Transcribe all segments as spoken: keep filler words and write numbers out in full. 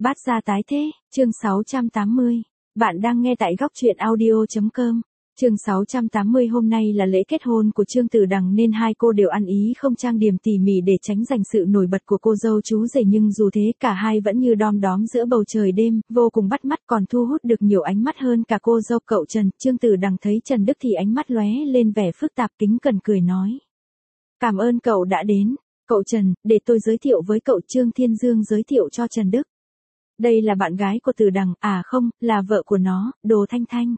Bát gia tái thế, chương sáu trăm tám mươi. Bạn đang nghe tại góc truyện audio chấm com. Chương sáu trăm tám mươi hôm nay là lễ kết hôn của Trương Tử Đằng nên hai cô đều ăn ý không trang điểm tỉ mỉ để tránh giành sự nổi bật của cô dâu chú rể, nhưng dù thế cả hai vẫn như đom đóm giữa bầu trời đêm, vô cùng bắt mắt, còn thu hút được nhiều ánh mắt hơn cả cô dâu cậu Trần. Trương Tử Đằng thấy Trần Đức thì ánh mắt lóe lên vẻ phức tạp, kính cẩn cười nói: "Cảm ơn cậu đã đến. Cậu Trần, để tôi giới thiệu với cậu." Trương Thiên Dương giới thiệu cho Trần Đức: "Đây là bạn gái của Tử Đằng, à không, là vợ của nó, Đồ Thanh Thanh."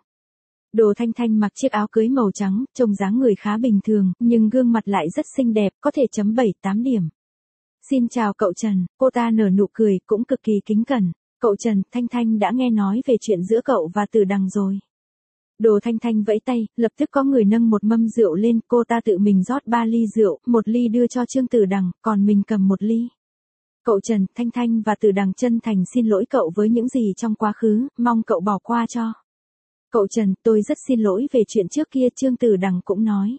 Đồ Thanh Thanh mặc chiếc áo cưới màu trắng, trông dáng người khá bình thường, nhưng gương mặt lại rất xinh đẹp, có thể chấm bảy tám điểm. "Xin chào cậu Trần." Cô ta nở nụ cười, cũng cực kỳ kính cẩn. "Cậu Trần, Thanh Thanh đã nghe nói về chuyện giữa cậu và Tử Đằng rồi." Đồ Thanh Thanh vẫy tay, lập tức có người nâng một mâm rượu lên, cô ta tự mình rót ba ly rượu, một ly đưa cho Trương Tử Đằng, còn mình cầm một ly. "Cậu Trần, Thanh Thanh và Tử Đằng chân thành xin lỗi cậu với những gì trong quá khứ, mong cậu bỏ qua cho." "Cậu Trần, tôi rất xin lỗi về chuyện trước kia." Trương Tử Đằng cũng nói.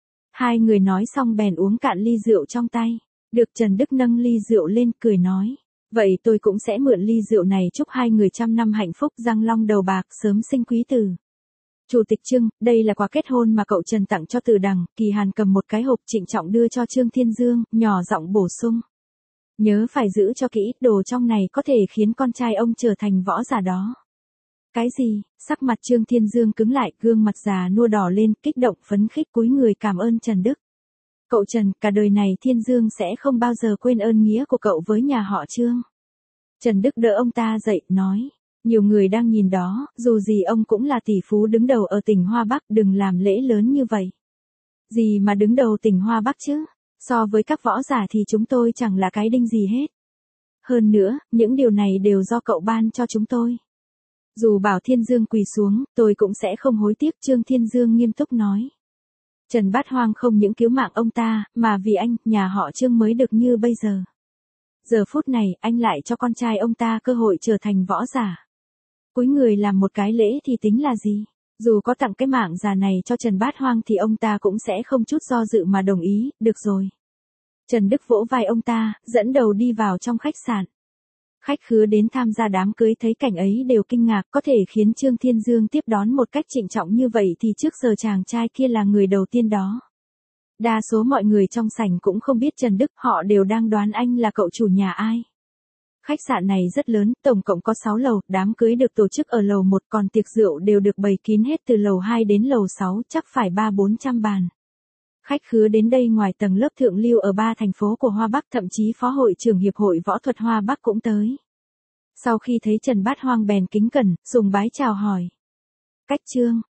Hai người nói xong bèn uống cạn ly rượu trong tay. Được. Trần Đức nâng ly rượu lên, cười nói: "Vậy tôi cũng sẽ mượn ly rượu này chúc hai người trăm năm hạnh phúc, răng long đầu bạc, sớm sinh quý tử." "Chủ tịch Trương, đây là quà kết hôn mà cậu Trần tặng cho Tử Đằng." Kỳ Hàn cầm một cái hộp trịnh trọng đưa cho Trương Thiên Dương, nhỏ giọng bổ sung: "Nhớ phải giữ cho kỹ, đồ trong này có thể khiến con trai ông trở thành võ giả đó." "Cái gì?" Sắc mặt Trương Thiên Dương cứng lại, gương mặt già nua đỏ lên, kích động phấn khích cúi người cảm ơn Trần Đức. "Cậu Trần, cả đời này Thiên Dương sẽ không bao giờ quên ơn nghĩa của cậu với nhà họ Trương." Trần Đức đỡ ông ta dậy, nói: "Nhiều người đang nhìn đó, dù gì ông cũng là tỷ phú đứng đầu ở tỉnh Hoa Bắc, đừng làm lễ lớn như vậy." "Gì mà đứng đầu tỉnh Hoa Bắc chứ? So với các võ giả thì chúng tôi chẳng là cái đinh gì hết. Hơn nữa, những điều này đều do cậu ban cho chúng tôi. Dù bảo Thiên Dương quỳ xuống, tôi cũng sẽ không hối tiếc." Trương Thiên Dương nghiêm túc nói. Trần Bát Hoang không những cứu mạng ông ta, mà vì anh, nhà họ Trương mới được như bây giờ. Giờ phút này, anh lại cho con trai ông ta cơ hội trở thành võ giả. Cúi người làm một cái lễ thì tính là gì? Dù có tặng cái mạng già này cho Trần Bát Hoang thì ông ta cũng sẽ không chút do dự mà đồng ý. "Được rồi." Trần Đức vỗ vai ông ta, dẫn đầu đi vào trong khách sạn. Khách khứa đến tham gia đám cưới thấy cảnh ấy đều kinh ngạc, có thể khiến Trương Thiên Dương tiếp đón một cách trịnh trọng như vậy thì trước giờ chàng trai kia là người đầu tiên đó. Đa số mọi người trong sảnh cũng không biết Trần Đức, họ đều đang đoán anh là cậu chủ nhà ai. Khách sạn này rất lớn, tổng cộng có sáu lầu, đám cưới được tổ chức ở lầu một, còn tiệc rượu đều được bày kín hết từ lầu hai đến lầu sáu, chắc phải ba bốn trăm bàn. Khách khứa đến đây ngoài tầng lớp thượng lưu ở ba thành phố của Hoa Bắc, thậm chí Phó hội trưởng Hiệp hội Võ thuật Hoa Bắc cũng tới. Sau khi thấy Trần Bát Hoang bèn kính cẩn, sùng bái chào hỏi. "Cách Trương,